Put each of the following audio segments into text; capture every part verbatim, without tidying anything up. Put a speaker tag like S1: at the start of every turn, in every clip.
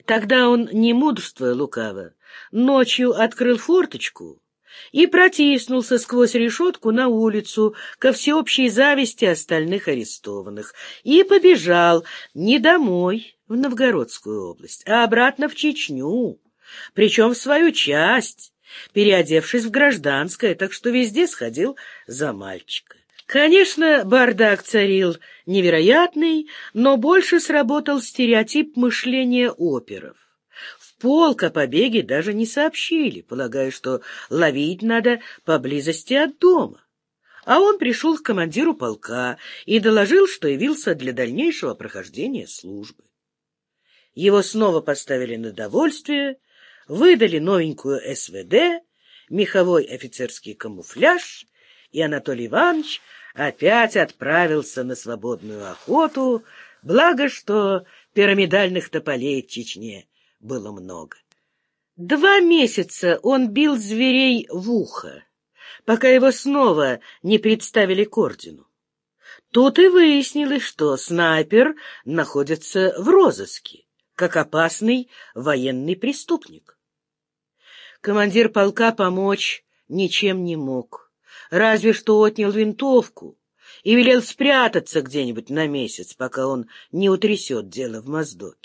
S1: Тогда он, не мудрствуя лукаво, ночью открыл форточку и протиснулся сквозь решетку на улицу ко всеобщей зависти остальных арестованных и побежал не домой, в Новгородскую область, а обратно в Чечню, причем в свою часть, переодевшись в гражданское, так что везде сходил за мальчика. Конечно, бардак царил невероятный, но больше сработал стереотип мышления оперов. В полк о побеге даже не сообщили, полагая, что ловить надо поблизости от дома. А он пришел к командиру полка и доложил, что явился для дальнейшего прохождения службы. Его снова поставили на довольствие, выдали новенькую эс вэ дэ, меховой офицерский камуфляж, и Анатолий Иванович опять отправился на свободную охоту, благо что пирамидальных тополей в Чечне было много. Два месяца он бил зверей в ухо, пока его снова не представили к ордену. Тут и выяснилось, что снайпер находится в розыске, как опасный военный преступник. Командир полка помочь ничем не мог, разве что отнял винтовку и велел спрятаться где-нибудь на месяц, пока он не утрясет дело в Моздоке.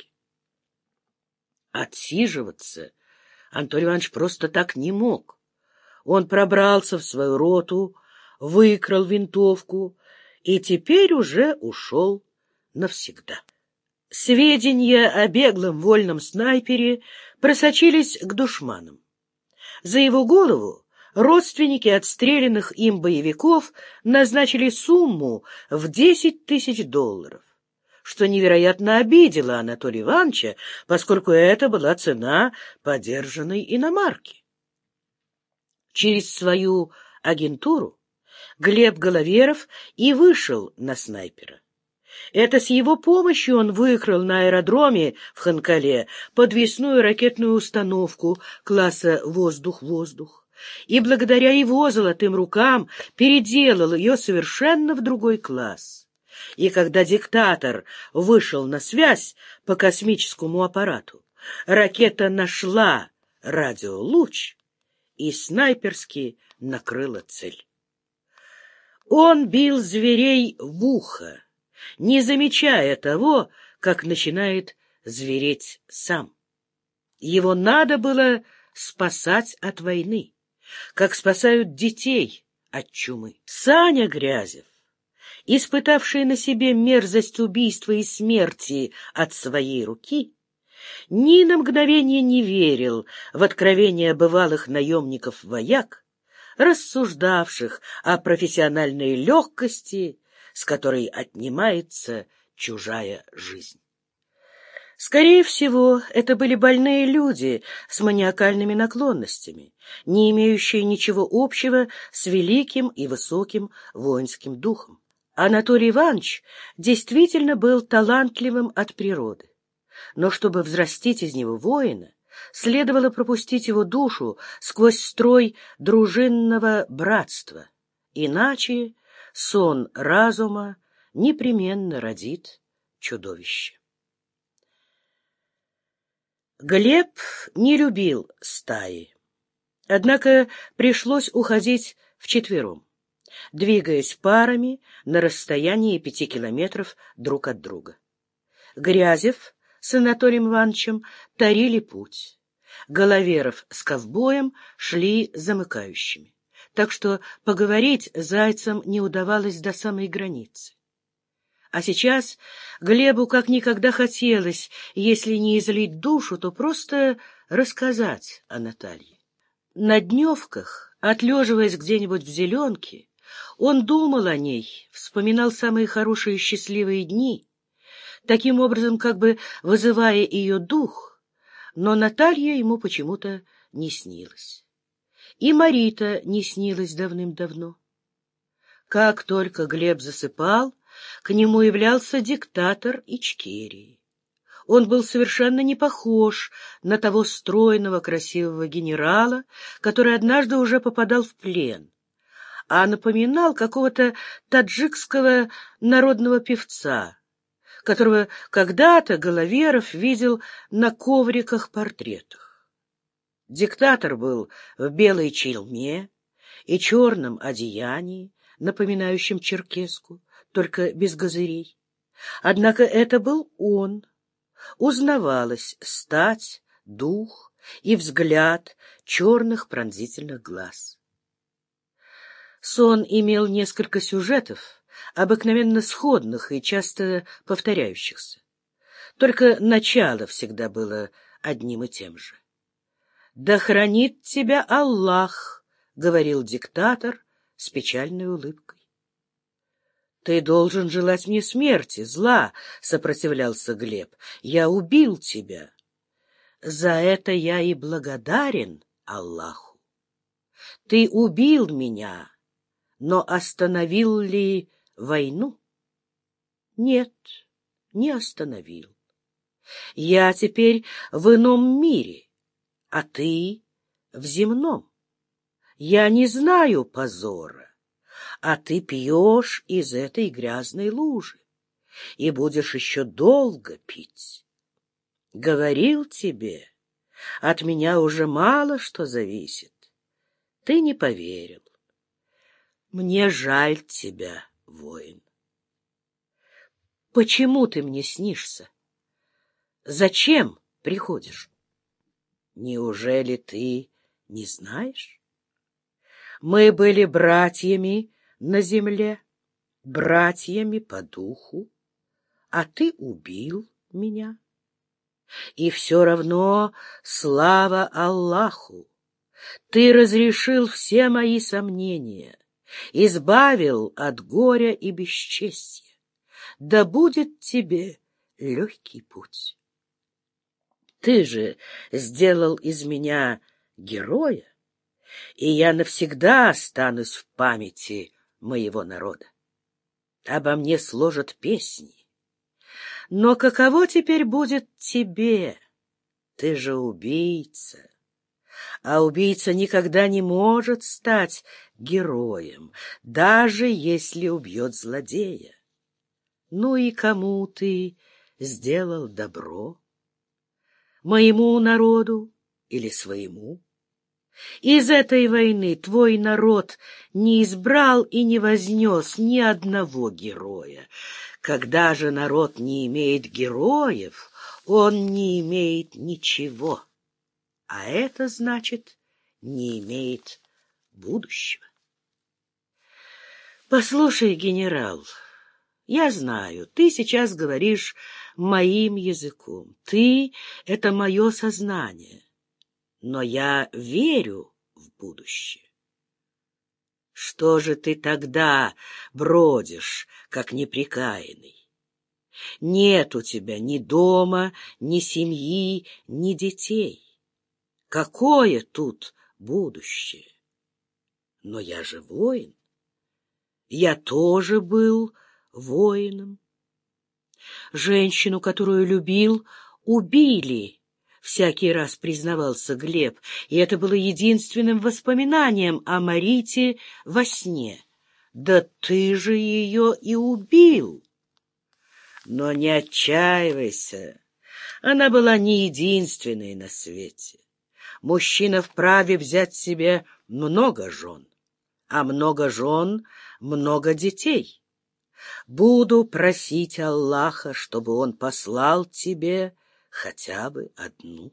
S1: Отсиживаться Анатолий Иванович просто так не мог. Он пробрался в свою роту, выкрал винтовку и теперь уже ушел навсегда. Сведения о беглом вольном снайпере просочились к душманам. За его голову родственники отстрелянных им боевиков назначили сумму в десять тысяч долларов, что невероятно обидело Анатолия Ивановича, поскольку это была цена подержанной иномарки. Через свою агентуру Глеб Головеров и вышел на снайпера. Это с его помощью он выкрал на аэродроме в Ханкале подвесную ракетную установку класса «Воздух-воздух», и благодаря его золотым рукам переделал ее совершенно в другой класс. И когда диктатор вышел на связь по космическому аппарату, ракета нашла радиолуч и снайперски накрыла цель. Он бил зверей в ухо, не замечая того, как начинает звереть сам. Его надо было спасать от войны, как спасают детей от чумы. Саня Грязев, испытавший на себе мерзость убийства и смерти от своей руки, ни на мгновение не верил в откровения бывалых наемников-вояк, рассуждавших о профессиональной легкости, с которой отнимается чужая жизнь. Скорее всего, это были больные люди с маниакальными наклонностями, не имеющие ничего общего с великим и высоким воинским духом. Анатолий Иванович действительно был талантливым от природы, но чтобы взрастить из него воина, следовало пропустить его душу сквозь строй дружинного братства, иначе сон разума непременно родит чудовище. Глеб не любил стаи, однако пришлось уходить вчетвером, двигаясь парами на расстоянии пяти километров друг от друга. Грязев с Анатолием Ивановичем тарили путь. Головеров с ковбоем шли замыкающими, так что поговорить зайцам не удавалось до самой границы. А сейчас Глебу как никогда хотелось, если не излить душу, то просто рассказать о Наталье. На дневках, отлеживаясь где-нибудь в зеленке, он думал о ней, вспоминал самые хорошие и счастливые дни, таким образом как бы вызывая ее дух, но Наталья ему почему-то не снилась. И Марита не снилась давным-давно. Как только Глеб засыпал, к нему являлся диктатор Ичкерии. Он был совершенно не похож на того стройного красивого генерала, который однажды уже попадал в плен, а напоминал какого-то таджикского народного певца, которого когда-то Головеров видел на ковриках-портретах. Диктатор был в белой челме и черном одеянии, напоминающем черкеску, только без газырей. Однако это был он. Узнавалась стать, дух и взгляд черных пронзительных глаз. Сон имел несколько сюжетов, обыкновенно сходных и часто повторяющихся. Только начало всегда было одним и тем же. «Да хранит тебя Аллах», — говорил диктатор с печальной улыбкой. «Ты должен желать мне смерти, зла», — сопротивлялся Глеб. «Я убил тебя. За это я и благодарен Аллаху. Ты убил меня, но остановил ли войну? Нет, не остановил. Я теперь в ином мире, а ты в земном. Я не знаю позора, а ты пьешь из этой грязной лужи и будешь еще долго пить. Говорил тебе, от меня уже мало что зависит. Ты не поверил. Мне жаль тебя, воин. Почему ты мне снишься? Зачем приходишь? Неужели ты не знаешь? Мы были братьями на земле, братьями по духу, а ты убил меня. И все равно слава Аллаху! Ты разрешил все мои сомнения, избавил от горя и бесчестия. Да будет тебе легкий путь. Ты же сделал из меня героя, и я навсегда останусь в памяти моего народа. Обо мне сложат песни. Но каково теперь будет тебе? Ты же убийца. А убийца никогда не может стать героем, даже если убьет злодея. Ну и кому ты сделал добро? Моему народу или своему? Из этой войны твой народ не избрал и не вознес ни одного героя. Когда же народ не имеет героев, он не имеет ничего. А это значит, не имеет будущего. Послушай, генерал, я знаю, ты сейчас говоришь моим языком. Ты — это мое сознание. Но я верю в будущее. Что же ты тогда бродишь, как неприкаянный? Нет у тебя ни дома, ни семьи, ни детей. Какое тут будущее? Но я же воин. Я тоже был воином. Женщину, которую любил, убили, всякий раз признавался Глеб, и это было единственным воспоминанием о Марите во сне. Да ты же ее и убил. Но не отчаивайся, она была не единственной на свете. Мужчина вправе взять себе много жен, а много жен — много детей. Буду просить Аллаха, чтобы он послал тебе хотя бы одну.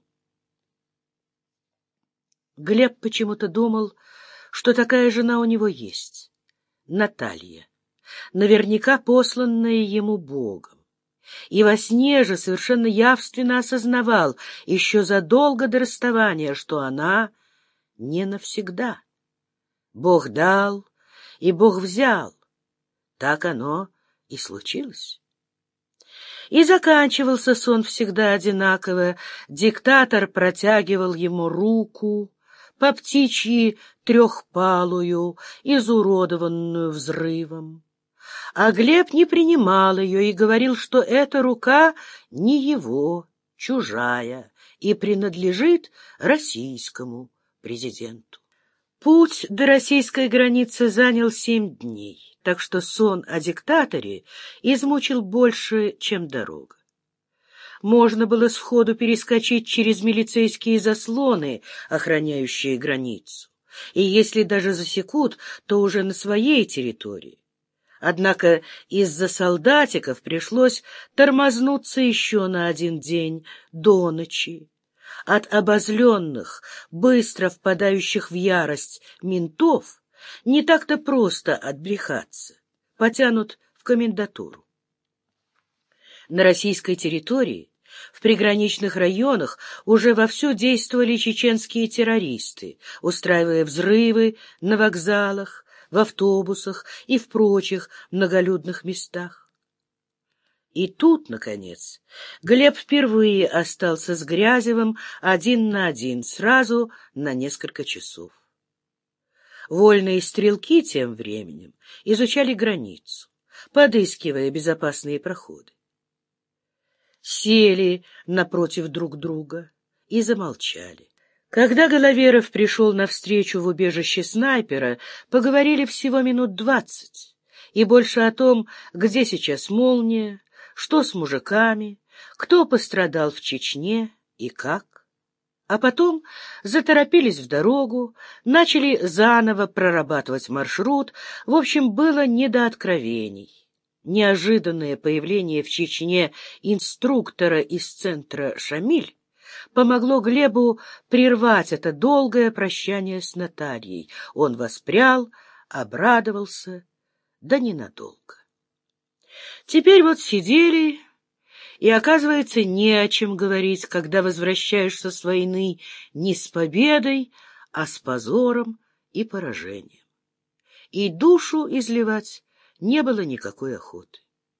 S1: Глеб почему-то думал, что такая жена у него есть — Наталья, наверняка посланная ему Богом. И во сне же совершенно явственно осознавал еще задолго до расставания, что она не навсегда. Бог дал, и Бог взял. Так оно и случилось. И заканчивался сон всегда одинаково. Диктатор протягивал ему руку, по птичьи трехпалую, изуродованную взрывом. А Глеб не принимал ее и говорил, что эта рука не его, чужая, и принадлежит российскому президенту. Путь до российской границы занял семь дней. так что сон о диктаторе измучил больше, чем дорога. Можно было сходу перескочить через милицейские заслоны, охраняющие границу, и если даже засекут, то уже на своей территории. Однако из-за солдатиков пришлось тормознуться еще на один день до ночи. От обозленных, быстро впадающих в ярость ментов не так-то просто отбрехаться, потянут в комендатуру. На российской территории, в приграничных районах, уже вовсю действовали чеченские террористы, устраивая взрывы на вокзалах, в автобусах и в прочих многолюдных местах. И тут, наконец, Глеб впервые остался с Грязевым один на один, сразу на несколько часов. Вольные стрелки тем временем изучали границу, подыскивая безопасные проходы. Сели напротив друг друга и замолчали. Когда Головеров пришел навстречу в убежище снайпера, поговорили всего минут двадцать, и больше о том, где сейчас молния, что с мужиками, кто пострадал в Чечне и как. А потом заторопились в дорогу, начали заново прорабатывать маршрут, в общем, было не до откровений. Неожиданное появление в Чечне инструктора из центра «Шамиль» помогло Глебу прервать это долгое прощание с Натальей. Он воспрял, обрадовался, да ненадолго. Теперь вот сидели, и, оказывается, не о чем говорить, когда возвращаешься с войны не с победой, а с позором и поражением. И душу изливать не было никакой охоты.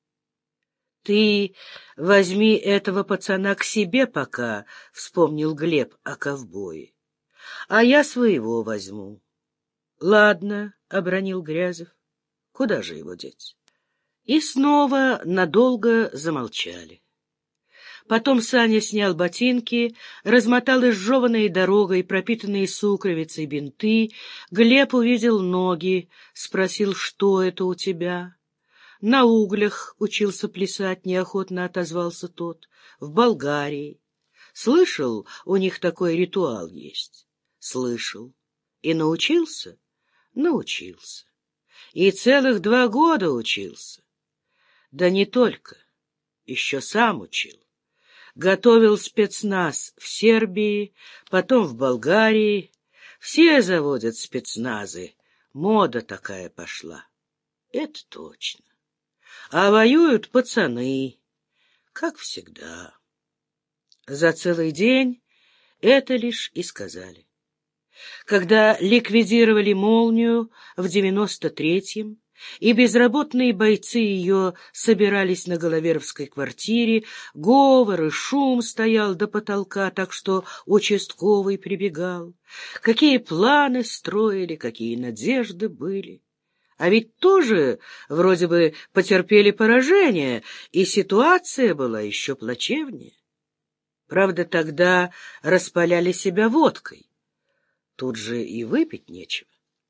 S1: — Ты возьми этого пацана к себе пока, — вспомнил Глеб о ковбое. — А я своего возьму. — Ладно, — обронил Грязев. — Куда же его деть? И снова надолго замолчали. Потом Саня снял ботинки, размотал изжеванные дорогой, пропитанные сукровицей бинты. Глеб увидел ноги, спросил, что это у тебя. На углях учился плясать, неохотно отозвался тот. В Болгарии. Слышал, у них такой ритуал есть? Слышал. И научился? Научился. И целых два года учился. Да не только. Еще сам учил. Готовил спецназ в Сербии, потом в Болгарии. Все заводят спецназы. Мода такая пошла. Это точно. А воюют пацаны, как всегда. За целый день это лишь и сказали. Когда ликвидировали «Молнию» в девяносто третьем, и безработные бойцы ее собирались на Головеровской квартире, говор и шум стоял до потолка, так что участковый прибегал. Какие планы строили, какие надежды были. А ведь тоже вроде бы потерпели поражение, и ситуация была еще плачевнее. Правда, тогда распаляли себя водкой. Тут же и выпить нечего.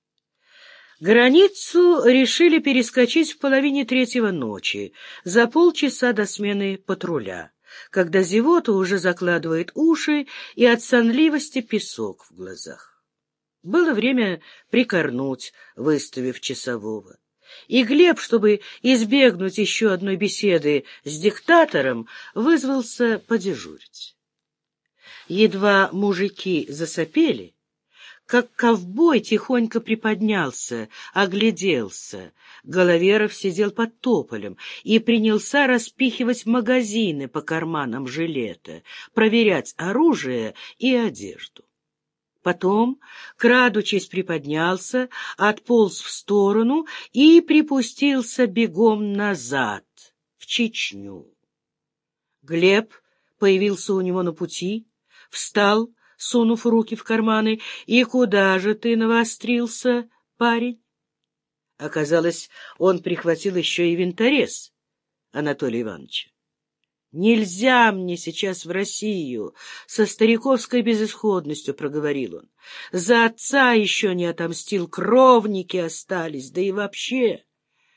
S1: Границу решили перескочить в половине третьего ночи, за полчаса до смены патруля, когда зевота уже закладывает уши и от сонливости песок в глазах. Было время прикорнуть, выставив часового. И Глеб, чтобы избегнуть еще одной беседы с диктатором, вызвался подежурить. Едва мужики засопели, как ковбой тихонько приподнялся, огляделся. Головеров сидел под тополем и принялся распихивать магазины по карманам жилета, проверять оружие и одежду. Потом, крадучись, приподнялся, отполз в сторону и припустился бегом назад, в Чечню. Глеб появился у него на пути, встал, сунув руки в карманы. «И куда же ты навострился, парень?» Оказалось, он прихватил еще и винторез Анатолия Ивановича. «Нельзя мне сейчас в Россию!» — со стариковской безысходностью проговорил он. «За отца еще не отомстил, кровники остались, да и вообще...»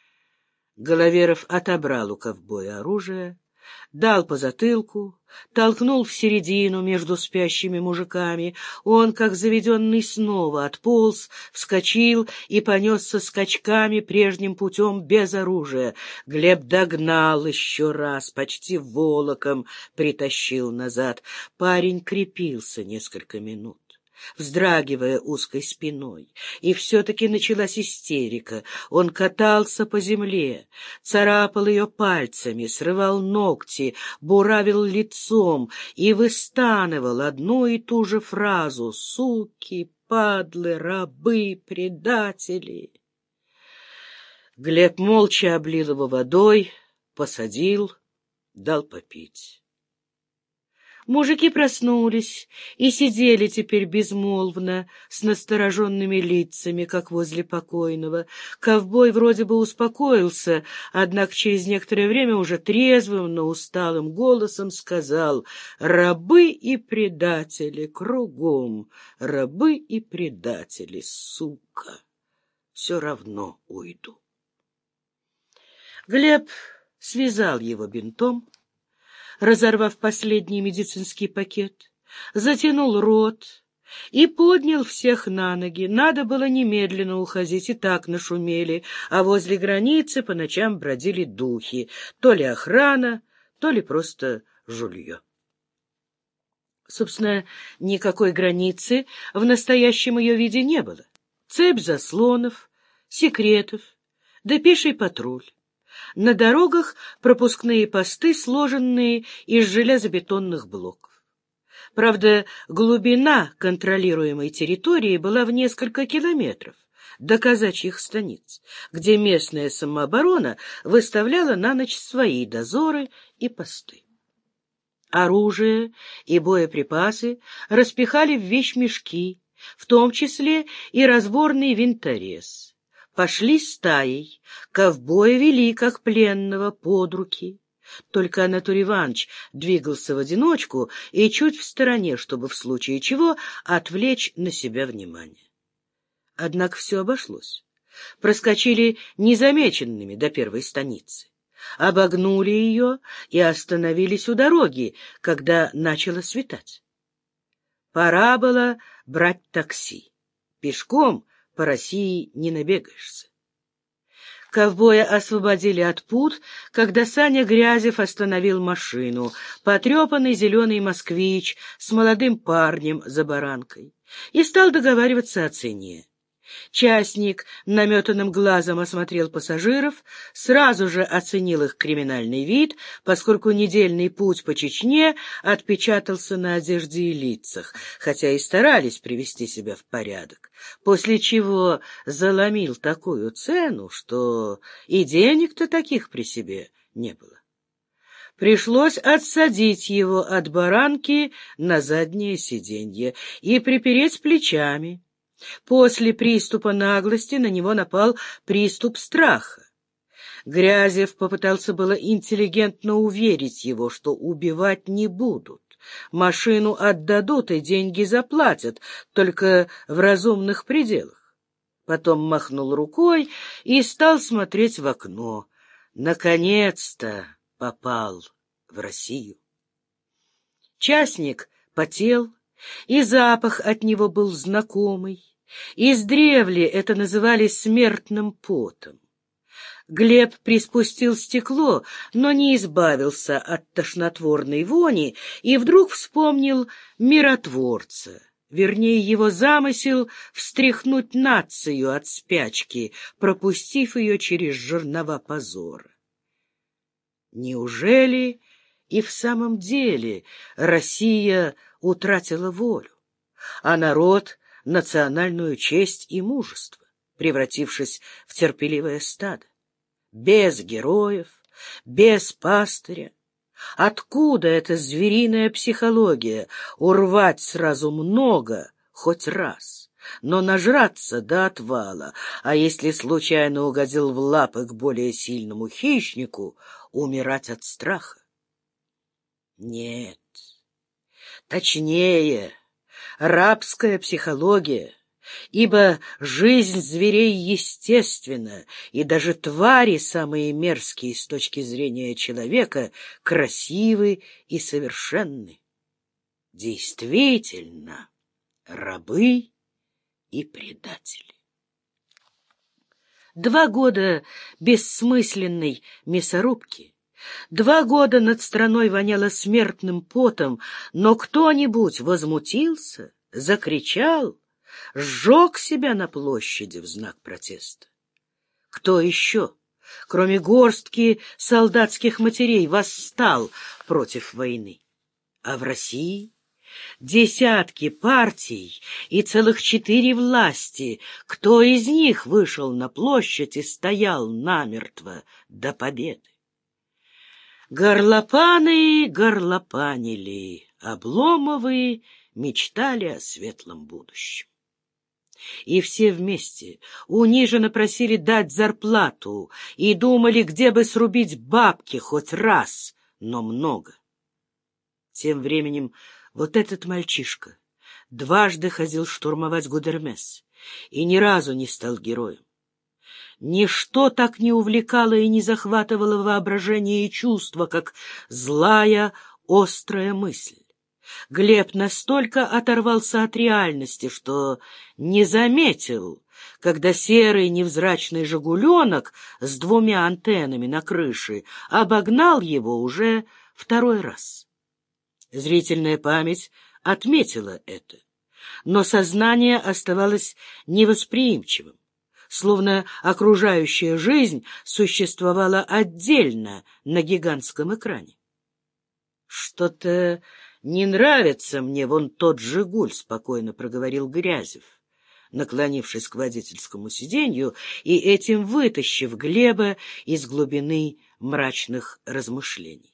S1: Головеров отобрал у ковбоя оружие, дал по затылку, толкнул в середину между спящими мужиками. Он, как заведенный, снова отполз, вскочил и понесся скачками прежним путем без оружия. Глеб догнал еще раз, почти волоком притащил назад. Парень крепился несколько минут, вздрагивая узкой спиной. И все-таки началась истерика. Он катался по земле, царапал ее пальцами, срывал ногти, буравил лицом и выстанывал одну и ту же фразу: «Суки, падлы, рабы, предатели». Глеб молча облил его водой, посадил, дал попить. Мужики проснулись и сидели теперь безмолвно, с настороженными лицами, как возле покойного. Ковбой вроде бы успокоился, однако через некоторое время уже трезвым, но усталым голосом сказал: «Рабы и предатели кругом, рабы и предатели, сука, все равно уйду». Глеб связал его бинтом, разорвав последний медицинский пакет, затянул рот и поднял всех на ноги. Надо было немедленно уходить, и так нашумели, а возле границы по ночам бродили духи, то ли охрана, то ли просто жулье. Собственно, никакой границы в настоящем ее виде не было. Цепь заслонов, секретов, да пеший патруль. На дорогах пропускные посты, сложенные из железобетонных блоков. Правда, глубина контролируемой территории была в несколько километров до казачьих станиц, где местная самооборона выставляла на ночь свои дозоры и посты. Оружие и боеприпасы распихали в вещмешки, в том числе и разборный винторез. Пошли стаей, ковбоя вели, как пленного, под руки. Только Анатолий Иванович двигался в одиночку и чуть в стороне, чтобы в случае чего отвлечь на себя внимание. Однако все обошлось. Проскочили незамеченными до первой станицы. Обогнули ее и остановились у дороги, когда начало светать. Пора было брать такси. Пешком по России не набегаешься. Ковбоя освободили от пут, когда Саня Грязев остановил машину, потрепанный зеленый москвич с молодым парнем за баранкой, и стал договариваться о цене. Частник наметанным глазом осмотрел пассажиров, сразу же оценил их криминальный вид, поскольку недельный путь по Чечне отпечатался на одежде и лицах, хотя и старались привести себя в порядок, после чего заломил такую цену, что и денег-то таких при себе не было. Пришлось отсадить его от баранки на заднее сиденье и припереть плечами. После приступа наглости на него напал приступ страха. Грязев попытался было интеллигентно уверить его, что убивать не будут. Машину отдадут и деньги заплатят, только в разумных пределах. Потом махнул рукой и стал смотреть в окно. Наконец-то попал в Россию. Частник потел, и запах от него был знакомый. Издревле это называли смертным потом. Глеб приспустил стекло, но не избавился от тошнотворной вони и вдруг вспомнил миротворца, вернее, его замысел встряхнуть нацию от спячки, пропустив ее через жернова позора. Неужели и в самом деле Россия утратила волю, а народ — национальную честь и мужество, превратившись в терпеливое стадо? Без героев, без пастыря. Откуда эта звериная психология урвать сразу много хоть раз, но нажраться до отвала, а если случайно угодил в лапы к более сильному хищнику, умирать от страха? Нет, точнее, рабская психология ибо жизнь зверей естественна, и даже твари, самые мерзкие с точки зрения человека, красивы и совершенны. Действительно, рабы и предатели. Два года бессмысленной мясорубки, два года над страной воняло смертным потом, но кто-нибудь возмутился, закричал, сжег себя на площади в знак протеста. Кто еще, кроме горстки солдатских матерей, восстал против войны? А в России десятки партий и целых четыре власти. Кто из них вышел на площадь и стоял намертво до победы? Горлопаны горлопанили, Обломовы мечтали о светлом будущем. И все вместе униженно просили дать зарплату и думали, где бы срубить бабки хоть раз, но много. Тем временем вот этот мальчишка дважды ходил штурмовать Гудермес и ни разу не стал героем. Ничто так не увлекало и не захватывало воображение и чувства, как злая, острая мысль. Глеб настолько оторвался от реальности, что не заметил, когда серый невзрачный «Жигуленок» с двумя антеннами на крыше обогнал его уже второй раз. Зрительная память отметила это, но сознание оставалось невосприимчивым, словно окружающая жизнь существовала отдельно на гигантском экране. «Что-то не нравится мне вон тот «Жигуль», — спокойно проговорил Грязев, наклонившись к водительскому сиденью и этим вытащив Глеба из глубины мрачных размышлений.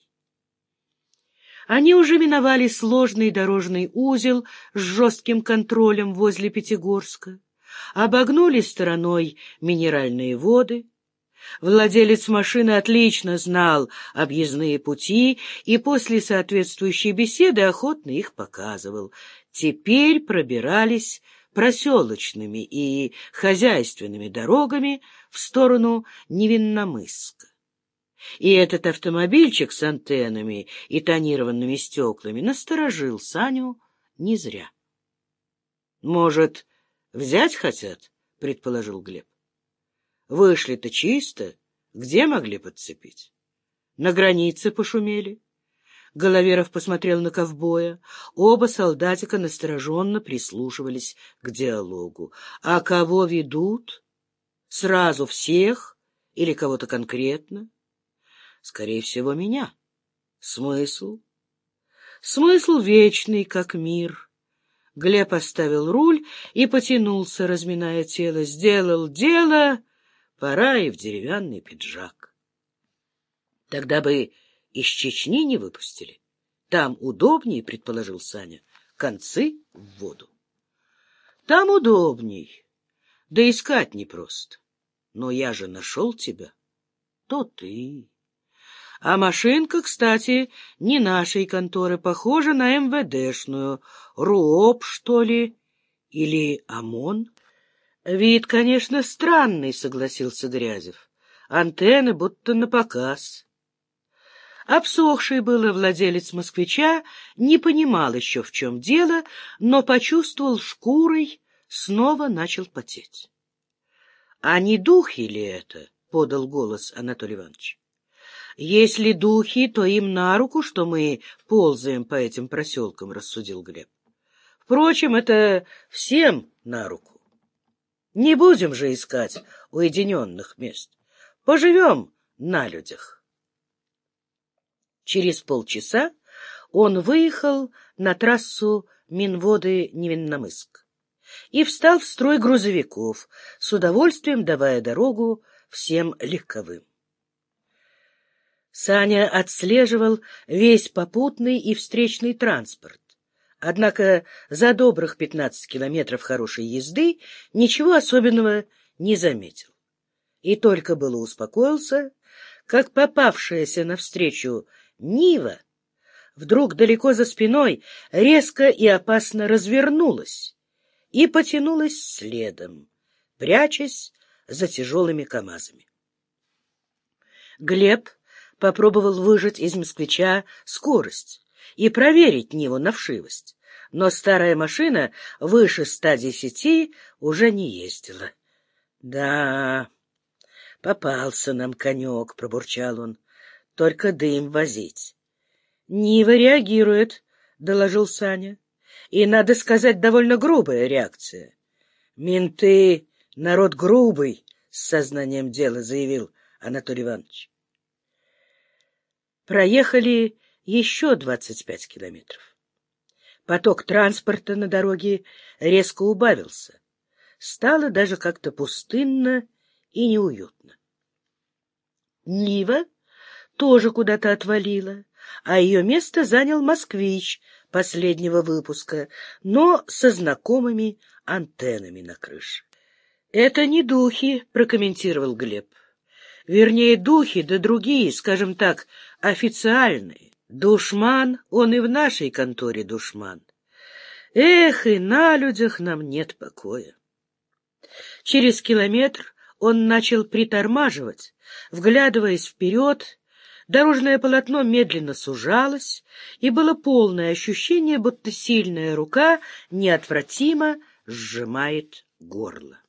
S1: Они уже миновали сложный дорожный узел с жестким контролем возле Пятигорска, обогнули стороной минеральные воды. Владелец машины отлично знал объездные пути и после соответствующей беседы охотно их показывал. Теперь пробирались проселочными и хозяйственными дорогами в сторону Невинномысска. И этот автомобильчик с антеннами и тонированными стеклами насторожил Саню не зря. — Может, взять хотят? — предположил Глеб. — Вышли-то чисто. Где могли подцепить? На границе пошумели. Головеров посмотрел на ковбоя. Оба солдатика настороженно прислушивались к диалогу. А кого ведут? Сразу всех или кого-то конкретно? Скорее всего, меня. Смысл? Смысл вечный, как мир. Глеб оставил руль и потянулся, разминая тело. Сделал дело, пора и в деревянный пиджак. Тогда бы из Чечни не выпустили. Там удобнее, предположил Саня, концы в воду. Там удобней, да искать непросто. Но я же нашел тебя. То ты... А машинка, кстати, не нашей конторы, похожа на эм вэ дэшную. РУОП, что ли? Или ОМОН? Вид, конечно, странный, согласился Грязев. Антенны будто напоказ. Обсохший было владелец москвича не понимал еще, в чем дело, но почувствовал шкурой, снова начал потеть. — А не духи ли это? — подал голос Анатолий Иванович. Если духи, то им на руку, что мы ползаем по этим проселкам, — рассудил Глеб. Впрочем, это всем на руку. Не будем же искать уединенных мест. Поживем на людях. Через полчаса он выехал на трассу Минводы-Невинномысск и встал в строй грузовиков, с удовольствием давая дорогу всем легковым. Саня отслеживал весь попутный и встречный транспорт. Однако за добрых пятнадцать километров хорошей езды ничего особенного не заметил. И только было успокоился, как попавшаяся навстречу Нива вдруг далеко за спиной резко и опасно развернулась и потянулась следом, прячась за тяжелыми КамАЗами. Глеб попробовал выжать из москвича скорость и проверить Ниву на вшивость, но старая машина выше ста десяти уже не ездила. — Да, попался нам конек, — пробурчал он, — только дым возить. — Нива реагирует, — доложил Саня, — и, надо сказать, довольно грубая реакция. — Менты — народ грубый, — с сознанием дела заявил Анатолий Иванович. Проехали еще двадцать пять километров. Поток транспорта на дороге резко убавился. Стало даже как-то пустынно и неуютно. Нива тоже куда-то отвалила, а ее место занял москвич последнего выпуска, но со знакомыми антеннами на крыше. — Это не духи, — прокомментировал Глеб. — Вернее, духи, да другие, скажем так, официальные. Душман, он и в нашей конторе душман. Эх, и на людях нам нет покоя. Через километр он начал притормаживать, вглядываясь вперед. Дорожное полотно медленно сужалось, и было полное ощущение, будто сильная рука неотвратимо сжимает горло.